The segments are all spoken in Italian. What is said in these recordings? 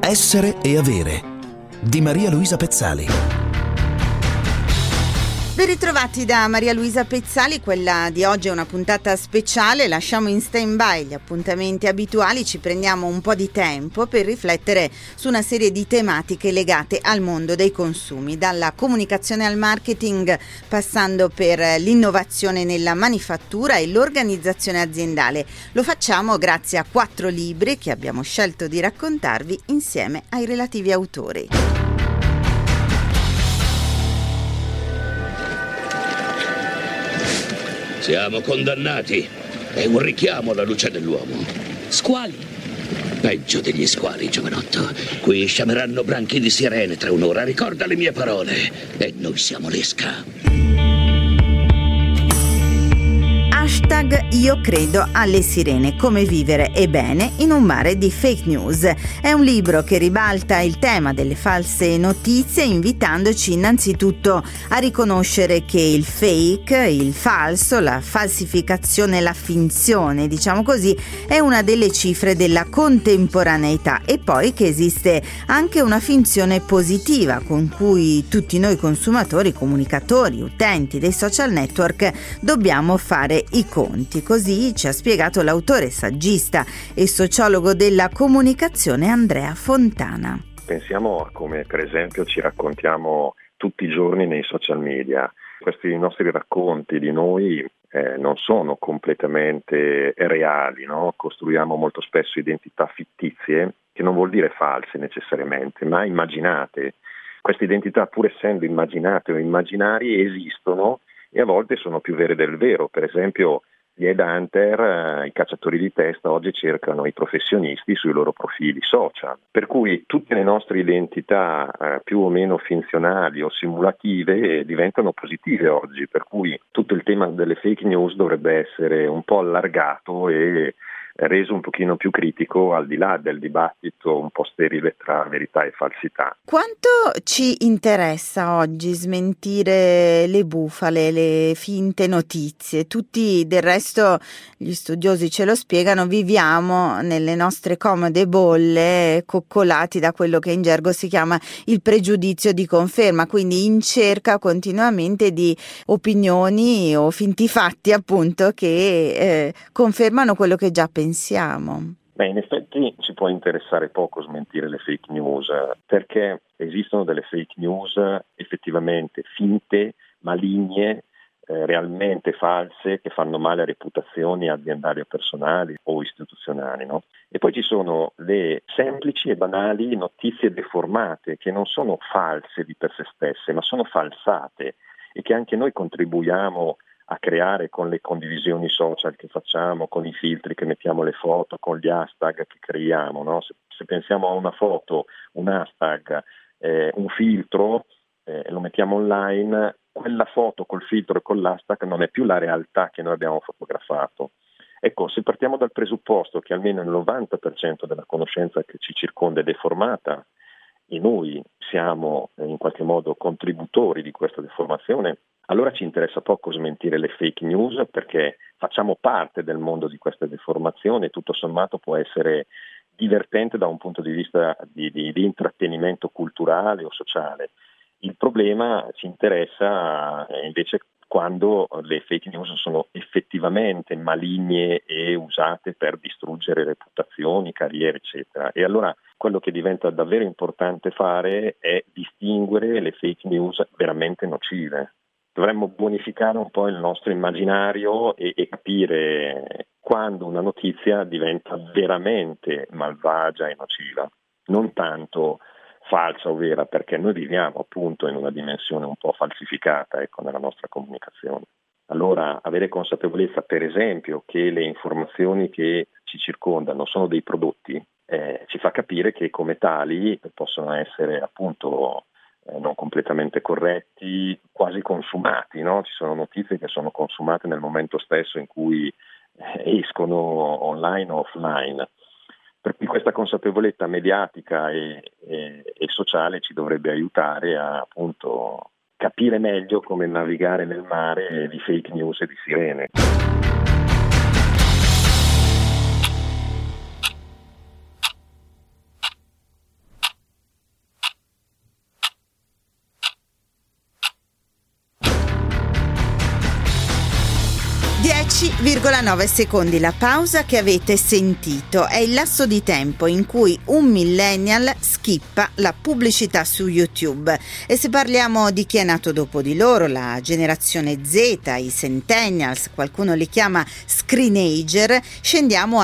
Essere e avere di Maria Luisa Pezzali. Ben ritrovati da Maria Luisa Pezzali. Quella di oggi è una puntata speciale, lasciamo in stand-by gli appuntamenti abituali, ci prendiamo un po' di tempo per riflettere su una serie di tematiche legate al mondo dei consumi, dalla comunicazione al marketing, passando per l'innovazione nella manifattura e l'organizzazione aziendale. Lo facciamo grazie a 4 libri che abbiamo scelto di raccontarvi insieme ai relativi autori. Siamo condannati. È un richiamo alla luce dell'uomo. Squali. Peggio degli squali, giovanotto. Qui sciameranno branchi di sirene tra un'ora. Ricorda le mie parole. E noi siamo l'Esca. Hashtag Io credo alle sirene, come vivere e bene in un mare di fake news. È un libro che ribalta il tema delle false notizie, invitandoci innanzitutto a riconoscere che il fake, il falso, la falsificazione, la finzione, diciamo così, è una delle cifre della contemporaneità, e poi che esiste anche una finzione positiva con cui tutti noi consumatori, comunicatori, utenti dei social network dobbiamo fare i conti. Così ci ha spiegato l'autore, saggista e sociologo della comunicazione Andrea Fontana. Pensiamo a come per esempio ci raccontiamo tutti i giorni nei social media. Questi nostri racconti di noi non sono completamente reali, no? Costruiamo molto spesso identità fittizie, che non vuol dire false necessariamente, ma immaginate. Queste identità, pur essendo immaginate o immaginarie, esistono e a volte sono più vere del vero. Per esempio gli headhunter, i cacciatori di testa, oggi cercano i professionisti sui loro profili social, per cui tutte le nostre identità più o meno finzionali o simulative diventano positive oggi, per cui tutto il tema delle fake news dovrebbe essere un po' allargato e reso un pochino più critico, al di là del dibattito un po' sterile tra verità e falsità. Quanto ci interessa oggi smentire le bufale, le finte notizie? Tutti, del resto, gli studiosi ce lo spiegano, viviamo nelle nostre comode bolle, coccolati da quello che in gergo si chiama il pregiudizio di conferma, quindi in cerca continuamente di opinioni o finti fatti, appunto, che confermano quello che già pensiamo. In effetti ci può interessare poco smentire le fake news, perché esistono delle fake news effettivamente finte, maligne, realmente false, che fanno male a reputazioni aziendali o personali o istituzionali, no? E poi ci sono le semplici e banali notizie deformate, che non sono false di per sé stesse, ma sono falsate, e che anche noi contribuiamo a creare con le condivisioni social che facciamo, con i filtri che mettiamo le foto, con gli hashtag che creiamo, no? Se pensiamo a una foto, un hashtag, un filtro, lo mettiamo online, quella foto col filtro e con l'hashtag non è più la realtà che noi abbiamo fotografato. Ecco, se partiamo dal presupposto che almeno il 90% della conoscenza che ci circonda è deformata, e noi siamo in qualche modo contributori di questa deformazione, allora ci interessa poco smentire le fake news, perché facciamo parte del mondo di questa deformazione e tutto sommato può essere divertente da un punto di vista di intrattenimento culturale o sociale. Il problema ci interessa invece quando le fake news sono effettivamente maligne e usate per distruggere reputazioni, carriere, eccetera. E allora quello che diventa davvero importante fare è distinguere le fake news veramente nocive. Dovremmo bonificare un po' il nostro immaginario e capire quando una notizia diventa veramente malvagia e nociva, non tanto falsa o vera, perché noi viviamo appunto in una dimensione un po' falsificata, nella nostra comunicazione. Allora avere consapevolezza, per esempio, che le informazioni che ci circondano sono dei prodotti, ci fa capire che come tali possono essere appunto non completamente corretti, quasi consumati, no? Ci sono notizie che sono consumate nel momento stesso in cui escono online o offline. Per cui questa consapevolezza mediatica e sociale ci dovrebbe aiutare a appunto capire meglio come navigare nel mare di fake news e di sirene. 10,9 secondi la pausa che avete sentito. È il lasso di tempo in cui un millennial skippa la pubblicità su YouTube. E se parliamo di chi è nato dopo di loro, la generazione Z, i centennials, qualcuno li chiama screenager, scendiamo a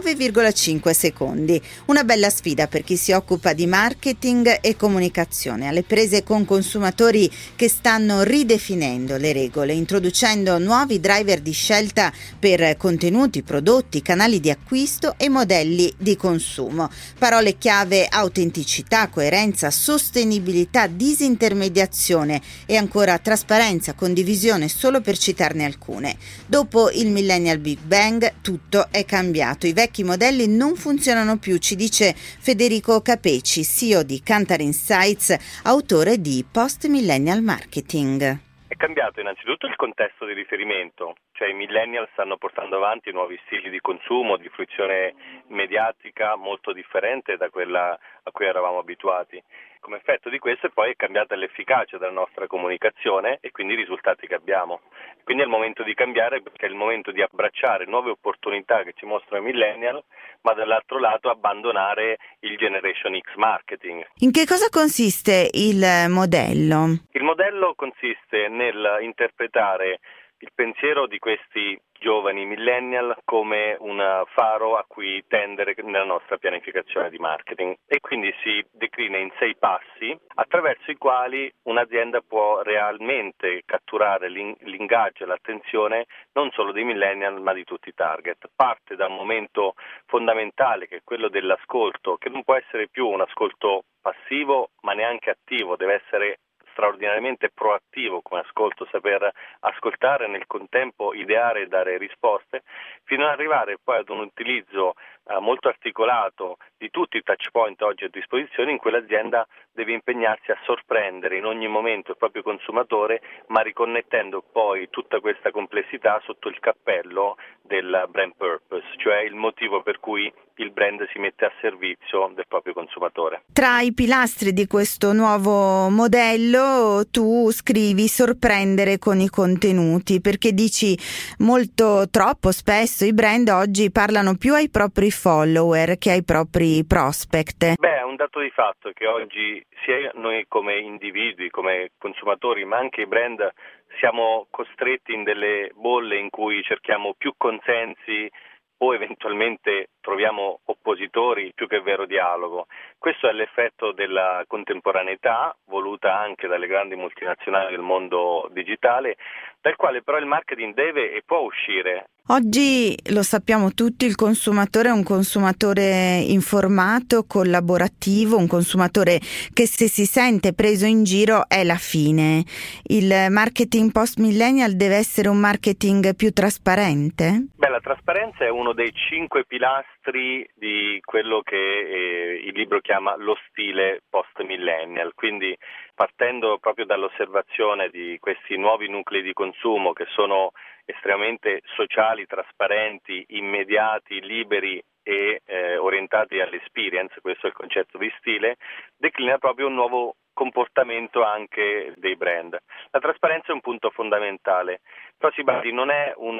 9,5 secondi. Una bella sfida per chi si occupa di marketing e comunicazione, alle prese con consumatori che stanno ridefinendo le regole, introducendo nuovi driver di scelta per contenuti, prodotti, canali di acquisto e modelli di consumo. Parole chiave: autenticità, coerenza, sostenibilità, disintermediazione e ancora trasparenza, condivisione, solo per citarne alcune. Dopo il Millennial Big Bang tutto è cambiato, i vecchi modelli non funzionano più, ci dice Federico Capeci, CEO di Kantar Insights, autore di Post Millennial Marketing. È cambiato innanzitutto il contesto di riferimento, cioè i millennial stanno portando avanti nuovi stili di consumo, di fruizione mediatica molto differente da quella a cui eravamo abituati. Come effetto di questo poi è cambiata l'efficacia della nostra comunicazione e quindi i risultati che abbiamo. Quindi è il momento di cambiare, perché è il momento di abbracciare nuove opportunità che ci mostrano i millennial, ma dall'altro lato abbandonare il Generation X marketing. In che cosa consiste il modello? Il modello consiste nel interpretare il pensiero di questi giovani millennial come un faro a cui tendere nella nostra pianificazione di marketing, e quindi si declina in 6 passi attraverso i quali un'azienda può realmente catturare l'ingaggio e l'attenzione non solo dei millennial ma di tutti i target. Parte da un momento fondamentale che è quello dell'ascolto, che non può essere più un ascolto passivo ma neanche attivo, deve essere straordinariamente proattivo come ascolto, saper ascoltare, nel contempo ideare e dare risposte, fino ad arrivare poi ad un utilizzo molto articolato di tutti i touch point oggi a disposizione, in cui l'azienda deve impegnarsi a sorprendere in ogni momento il proprio consumatore, ma riconnettendo poi tutta questa complessità sotto il cappello del brand purpose, cioè il motivo per cui il brand si mette a servizio del proprio consumatore. Tra i pilastri di questo nuovo modello tu scrivi sorprendere con i contenuti, perché dici molto troppo spesso i brand oggi parlano più ai propri follower che ai propri prospect. È un dato di fatto che oggi sia noi come individui, come consumatori, ma anche i brand siamo costretti in delle bolle in cui cerchiamo più consensi o eventualmente troviamo oppositori più che vero dialogo. Questo è l'effetto della contemporaneità, voluta anche dalle grandi multinazionali del mondo digitale, dal quale però il marketing deve e può uscire. Oggi lo sappiamo tutti, il consumatore è un consumatore informato, collaborativo, un consumatore che se si sente preso in giro è la fine. Il marketing post-millennial deve essere un marketing più trasparente? La trasparenza è uno dei 5 pilastri di quello che il libro chiama lo stile post-millennial, quindi partendo proprio dall'osservazione di questi nuovi nuclei di consumo che sono estremamente sociali, trasparenti, immediati, liberi e orientati all'experience, questo è il concetto di stile, declina proprio un nuovo comportamento anche dei brand. La trasparenza è un punto fondamentale, però si badi non è un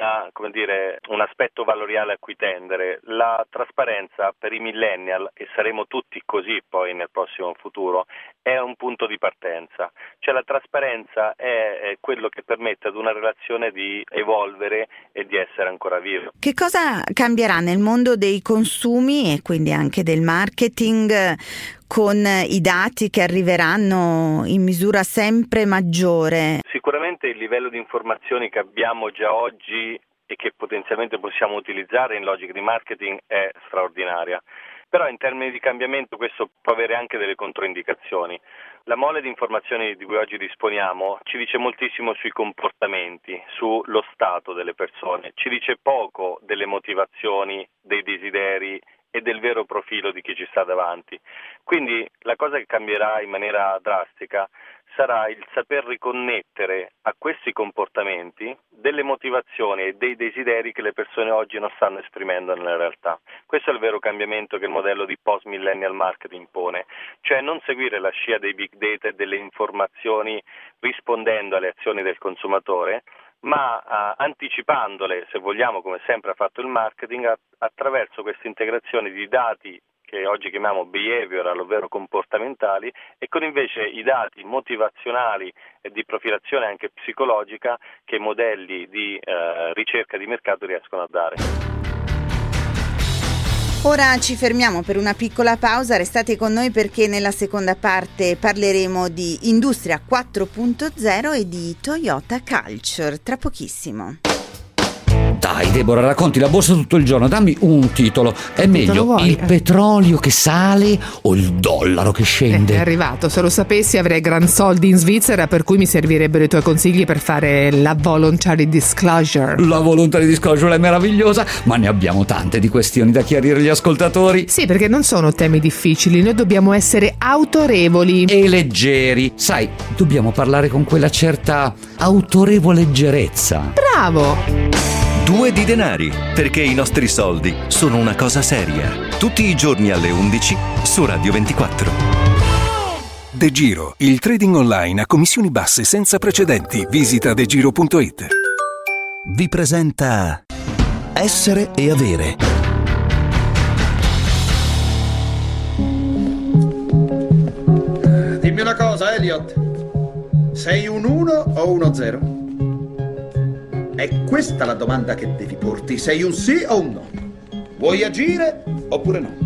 aspetto valoriale a cui tendere. La trasparenza per i millennial, e saremo tutti così poi nel prossimo futuro, è un punto di partenza. Cioè la trasparenza è quello che permette ad una relazione di evolvere e di essere ancora vivo. Che cosa cambierà nel mondo dei consumi e quindi anche del marketing con i dati che arriveranno in misura sempre maggiore? Sicuramente il livello di informazioni che abbiamo già oggi e che potenzialmente possiamo utilizzare in logica di marketing è straordinaria. Però in termini di cambiamento questo può avere anche delle controindicazioni. La mole di informazioni di cui oggi disponiamo ci dice moltissimo sui comportamenti, sullo stato delle persone, ci dice poco delle motivazioni, dei desideri e del vero profilo di chi ci sta davanti. Quindi la cosa che cambierà in maniera drastica sarà il saper riconnettere a questi comportamenti delle motivazioni e dei desideri che le persone oggi non stanno esprimendo nella realtà. Questo è il vero cambiamento che il modello di post-millennial marketing pone, cioè non seguire la scia dei big data e delle informazioni rispondendo alle azioni del consumatore, ma anticipandole, se vogliamo, come sempre ha fatto il marketing, attraverso questa integrazione di dati che oggi chiamiamo behavioral, ovvero comportamentali, e con invece i dati motivazionali e di profilazione anche psicologica che i modelli di ricerca di mercato riescono a dare. Ora ci fermiamo per una piccola pausa, restate con noi perché nella seconda parte parleremo di Industria 4.0 e di Toyota Culture, tra pochissimo. Dai Deborah, racconti la borsa tutto il giorno, dammi un titolo. È meglio il petrolio che sale o il dollaro che scende? È arrivato, se lo sapessi avrei gran soldi in Svizzera, per cui mi servirebbero i tuoi consigli per fare la voluntary disclosure. La voluntary disclosure è meravigliosa, ma ne abbiamo tante di questioni da chiarire agli ascoltatori. Sì, perché non sono temi difficili, noi dobbiamo essere autorevoli E leggeri. Sai, dobbiamo parlare con quella certa autorevoleggerezza. Bravo! Due di denari, perché i nostri soldi sono una cosa seria. Tutti i giorni alle 11 su Radio 24. De Giro, il trading online a commissioni basse senza precedenti. Visita degiro.it. Vi presenta Essere e Avere. Dimmi una cosa, Elliot. Sei un 1 o uno 0? È questa la domanda che devi porti. Sei un sì o un no? Vuoi agire oppure no?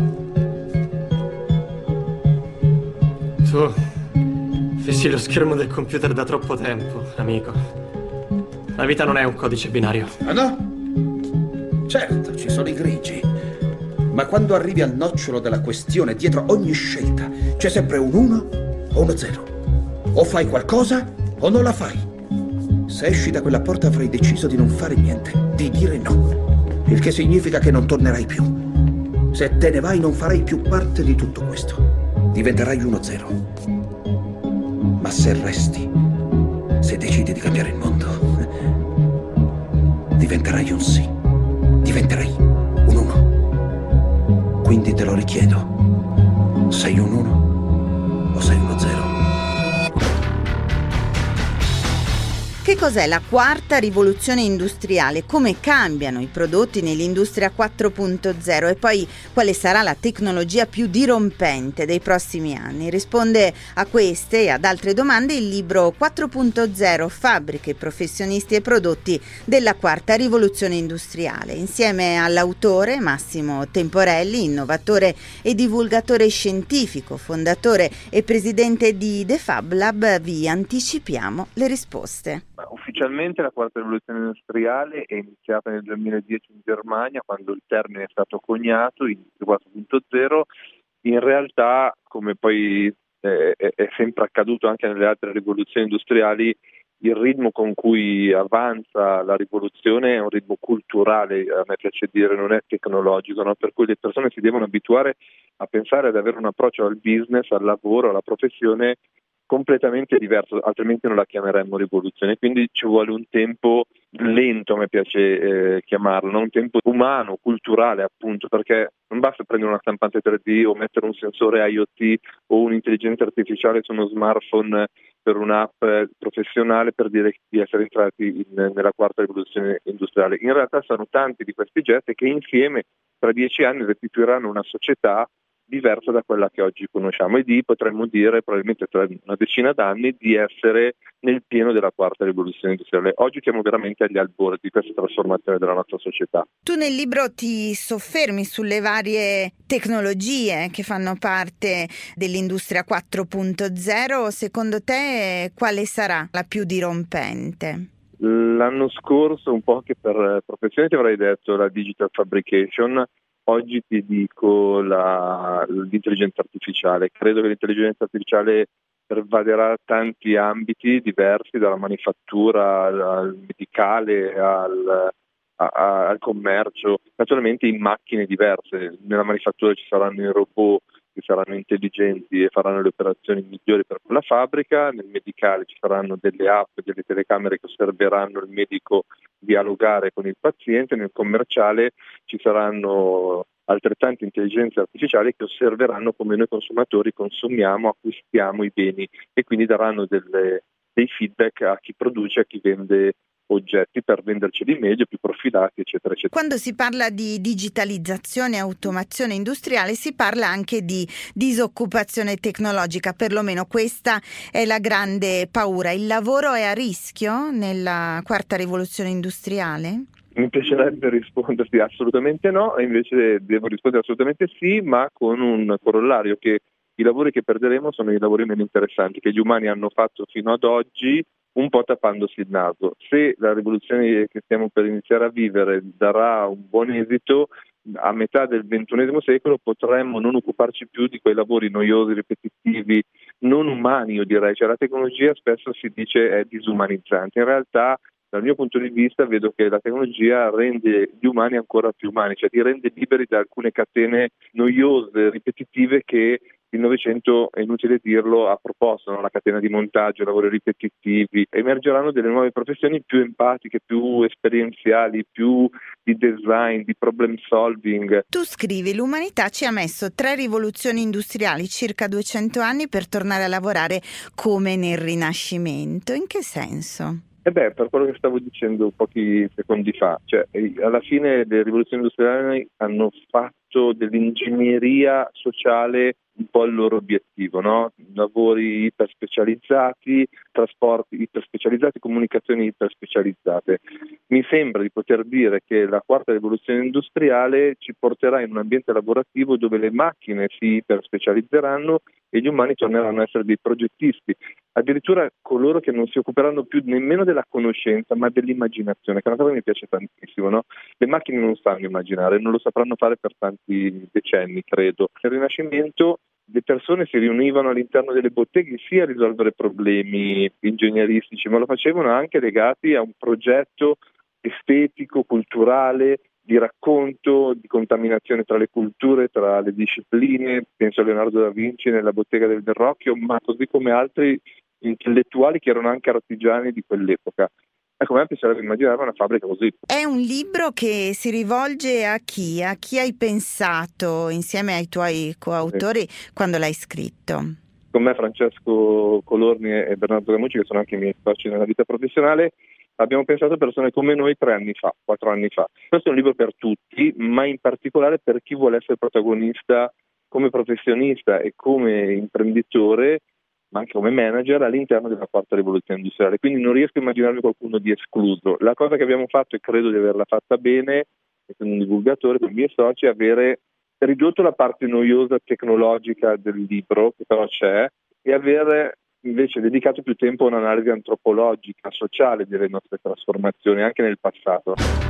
Tu fissi lo schermo del computer da troppo tempo, amico. La vita non è un codice binario. Ah no? Certo, ci sono i grigi. Ma quando arrivi al nocciolo della questione, dietro ogni scelta, c'è sempre un 1 o uno 0. O fai qualcosa o non la fai. Se esci da quella porta avrai deciso di non fare niente, di dire no. Il che significa che non tornerai più. Se te ne vai non farai più parte di tutto questo. Diventerai 1-0. Ma se resti, se decidi di cambiare il mondo, diventerai un sì. Diventerai un 1. Quindi te lo richiedo. Sei un 1 o sei 1-0? Che cos'è la quarta rivoluzione industriale? Come cambiano i prodotti nell'industria 4.0 e poi quale sarà la tecnologia più dirompente dei prossimi anni? Risponde a queste e ad altre domande il libro 4.0 Fabbriche, professionisti e prodotti della quarta rivoluzione industriale. Insieme all'autore Massimo Temporelli, innovatore e divulgatore scientifico, fondatore e presidente di The Fab Lab, vi anticipiamo le risposte. Ufficialmente la quarta rivoluzione industriale è iniziata nel 2010 in Germania, quando il termine è stato coniato, Industria 4.0. In realtà, come poi è sempre accaduto anche nelle altre rivoluzioni industriali, il ritmo con cui avanza la rivoluzione è un ritmo culturale, a me piace dire, non è tecnologico, no? Per cui le persone si devono abituare a pensare ad avere un approccio al business, al lavoro, alla professione completamente diverso, altrimenti non la chiameremmo rivoluzione. Quindi ci vuole un tempo lento, a me piace chiamarlo, no? Un tempo umano, culturale appunto, perché non basta prendere una stampante 3D o mettere un sensore IoT o un'intelligenza artificiale su uno smartphone per un'app professionale per dire di essere entrati nella quarta rivoluzione industriale. In realtà sono tanti di questi gesti che insieme tra 10 anni restituiranno una società diversa da quella che oggi conosciamo, e potremmo dire probabilmente tra una decina d'anni di essere nel pieno della quarta rivoluzione industriale. Oggi siamo veramente agli albori di questa trasformazione della nostra società. Tu nel libro ti soffermi sulle varie tecnologie che fanno parte dell'industria 4.0. Secondo te quale sarà la più dirompente? L'anno scorso, un po' che per professione, ti avrei detto la digital fabrication. Oggi ti dico l'intelligenza artificiale. Credo che l'intelligenza artificiale pervaderà tanti ambiti diversi, dalla manifattura al medicale al commercio, naturalmente in macchine diverse. Nella manifattura ci saranno i robot che saranno intelligenti e faranno le operazioni migliori per quella fabbrica, nel medicale ci saranno delle app, delle telecamere che osserveranno il medico dialogare con il paziente, nel commerciale ci saranno altrettante intelligenze artificiali che osserveranno come noi consumatori consumiamo, acquistiamo i beni e quindi daranno dei feedback a chi produce e a chi vende oggetti per venderceli meglio, più profilati, eccetera, eccetera. Quando si parla di digitalizzazione e automazione industriale si parla anche di disoccupazione tecnologica, perlomeno questa è la grande paura. Il lavoro è a rischio nella quarta rivoluzione industriale? Mi piacerebbe risponderti assolutamente no, e invece devo rispondere assolutamente sì, ma con un corollario, che i lavori che perderemo sono i lavori meno interessanti che gli umani hanno fatto fino ad oggi, un po' tappandosi il naso. Se la rivoluzione che stiamo per iniziare a vivere darà un buon esito, a metà del XXI secolo potremmo non occuparci più di quei lavori noiosi, ripetitivi, non umani, io direi. Cioè, la tecnologia spesso si dice è disumanizzante, in realtà dal mio punto di vista vedo che la tecnologia rende gli umani ancora più umani, cioè li rende liberi da alcune catene noiose, ripetitive che il Novecento, è inutile dirlo, ha proposto, no? La catena di montaggio, lavori ripetitivi. Emergeranno delle nuove professioni più empatiche, più esperienziali, più di design, di problem solving. Tu scrivi: l'umanità ci ha messo 3 rivoluzioni industriali, circa 200 anni, per tornare a lavorare come nel Rinascimento. In che senso? Per quello che stavo dicendo pochi secondi fa, cioè alla fine le rivoluzioni industriali hanno fatto dell'ingegneria sociale un po' il loro obiettivo, no? Lavori iperspecializzati, trasporti iperspecializzati, comunicazioni iperspecializzate. Mi sembra di poter dire che la quarta rivoluzione industriale ci porterà in un ambiente lavorativo dove le macchine si iperspecializzeranno e gli umani torneranno a essere dei progettisti, addirittura coloro che non si occuperanno più nemmeno della conoscenza ma dell'immaginazione, che è una cosa che mi piace tantissimo, no? Le macchine non sanno immaginare, non lo sapranno fare per tanti decenni, credo. Nel Rinascimento le persone si riunivano all'interno delle botteghe sia a risolvere problemi ingegneristici, ma lo facevano anche legati a un progetto estetico, culturale, di racconto, di contaminazione tra le culture, tra le discipline. Penso a Leonardo da Vinci nella bottega del Verrocchio, ma così come altri intellettuali che erano anche artigiani di quell'epoca. Ecco, a me piacerebbe immaginare una fabbrica così. È un libro che si rivolge a chi? A chi hai pensato insieme ai tuoi coautori quando l'hai scritto? Con me Francesco Colorni e Bernardo Gamucci, che sono anche i miei soci nella vita professionale, abbiamo pensato a persone come noi 4 anni fa. Questo è un libro per tutti, ma in particolare per chi vuole essere protagonista come professionista e come imprenditore, ma anche come manager all'interno della quarta rivoluzione industriale. Quindi non riesco a immaginarmi qualcuno di escluso. La cosa che abbiamo fatto, e credo di averla fatta bene, essendo un divulgatore con i miei soci, è avere ridotto la parte noiosa tecnologica del libro, che però c'è, e avere invece dedicato più tempo a un'analisi antropologica, sociale delle nostre trasformazioni, anche nel passato.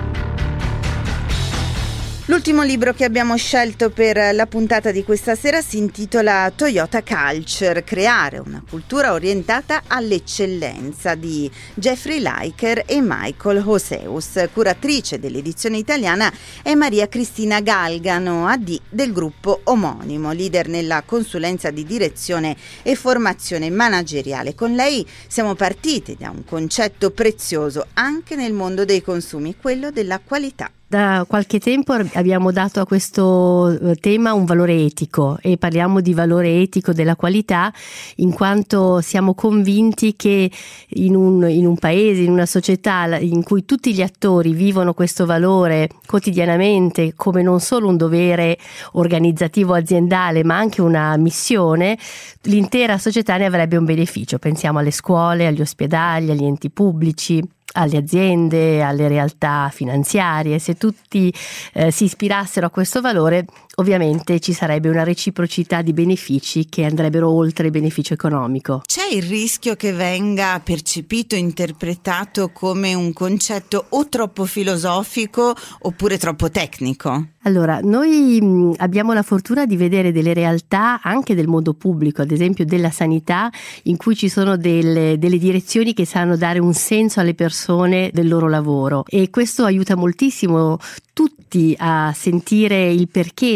L'ultimo libro che abbiamo scelto per la puntata di questa sera si intitola Toyota Culture, creare una cultura orientata all'eccellenza, di Jeffrey Liker e Michael Hoseus. Curatrice dell'edizione italiana è Maria Cristina Galgano, AD del gruppo omonimo, leader nella consulenza di direzione e formazione manageriale. Con lei siamo partiti da un concetto prezioso anche nel mondo dei consumi, quello della qualità. Da qualche tempo abbiamo dato a questo tema un valore etico e parliamo di valore etico della qualità, in quanto siamo convinti che in un paese, in una società in cui tutti gli attori vivono questo valore quotidianamente come non solo un dovere organizzativo aziendale ma anche una missione, l'intera società ne avrebbe un beneficio. Pensiamo alle scuole, agli ospedali, agli enti pubblici, alle aziende, alle realtà finanziarie. Se tutti si ispirassero a questo valore, ovviamente ci sarebbe una reciprocità di benefici che andrebbero oltre il beneficio economico. C'è il rischio che venga percepito, interpretato come un concetto o troppo filosofico oppure troppo tecnico? Allora, noi abbiamo la fortuna di vedere delle realtà anche del mondo pubblico, ad esempio della sanità, in cui ci sono delle direzioni che sanno dare un senso alle persone del loro lavoro, e questo aiuta moltissimo tutti a sentire il perché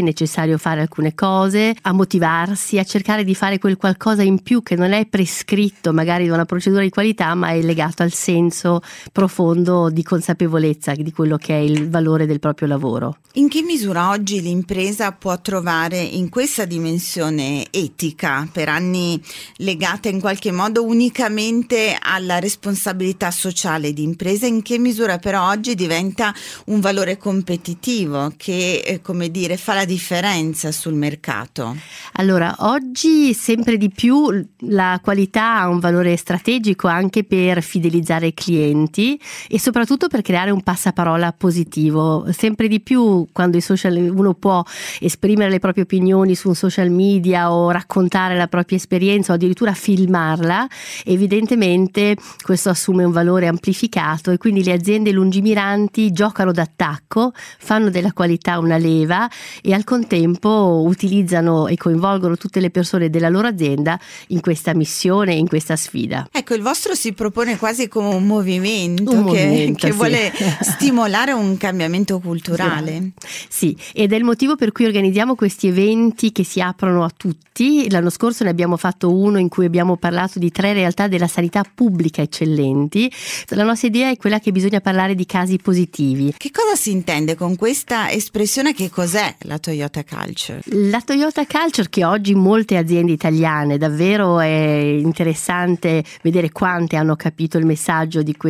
necessario fare alcune cose, a motivarsi, a cercare di fare quel qualcosa in più che non è prescritto magari da una procedura di qualità, ma è legato al senso profondo di consapevolezza di quello che è il valore del proprio lavoro. In che misura oggi l'impresa può trovare in questa dimensione etica, per anni legata in qualche modo unicamente alla responsabilità sociale di impresa, in che misura però oggi diventa un valore competitivo che, come dire, fa la differenza sul mercato? Allora, oggi sempre di più la qualità ha un valore strategico anche per fidelizzare i clienti e soprattutto per creare un passaparola positivo. Sempre di più quando uno può esprimere le proprie opinioni su un social media o raccontare la propria esperienza o addirittura filmarla, evidentemente questo assume un valore amplificato e quindi le aziende lungimiranti giocano d'attacco, fanno della qualità una leva e al contempo utilizzano e coinvolgono tutte le persone della loro azienda in questa missione, in questa sfida. Ecco, il vostro si propone quasi come un movimento che sì. vuole stimolare un cambiamento culturale. Sì, ed è il motivo per cui organizziamo questi eventi che si aprono a tutti. L'anno scorso ne abbiamo fatto uno in cui abbiamo parlato di 3 realtà della sanità pubblica eccellenti. La nostra idea è quella che bisogna parlare di casi positivi. Che cosa si intende con questa espressione? Che cos'è la Toyota Culture? La Toyota Culture, che oggi molte aziende italiane, davvero è interessante vedere quante hanno capito il messaggio di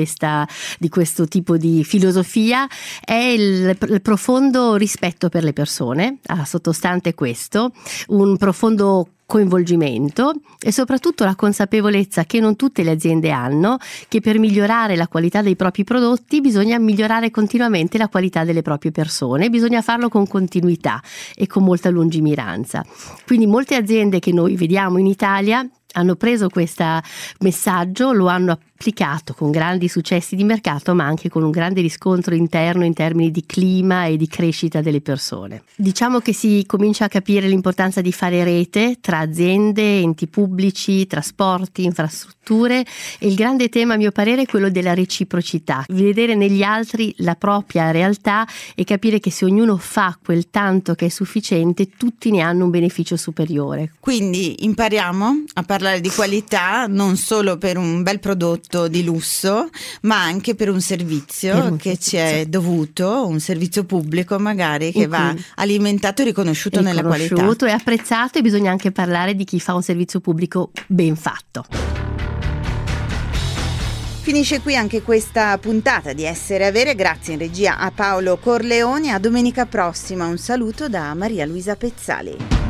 questo tipo di filosofia, è il profondo rispetto per le persone, sottostante questo, un profondo coinvolgimento e soprattutto la consapevolezza che non tutte le aziende hanno, che per migliorare la qualità dei propri prodotti bisogna migliorare continuamente la qualità delle proprie persone, bisogna farlo con continuità e con molta lungimiranza. Quindi molte aziende che noi vediamo in Italia hanno preso questo messaggio, lo hanno applicato con grandi successi di mercato, ma anche con un grande riscontro interno in termini di clima e di crescita delle persone. Diciamo che si comincia a capire l'importanza di fare rete tra aziende, enti pubblici, trasporti, infrastrutture e il grande tema, a mio parere, è quello della reciprocità, vedere negli altri la propria realtà e capire che se ognuno fa quel tanto che è sufficiente, tutti ne hanno un beneficio superiore. Quindi impariamo a parlare di qualità non solo per un bel prodotto di lusso, ma anche per un servizio che ci è dovuto, un servizio pubblico magari che va alimentato e riconosciuto nella qualità. Riconosciuto e apprezzato, e bisogna anche parlare di chi fa un servizio pubblico ben fatto. Finisce qui anche questa puntata di Essere Avere, grazie in regia a Paolo Corleone. A domenica prossima, un saluto da Maria Luisa Pezzali.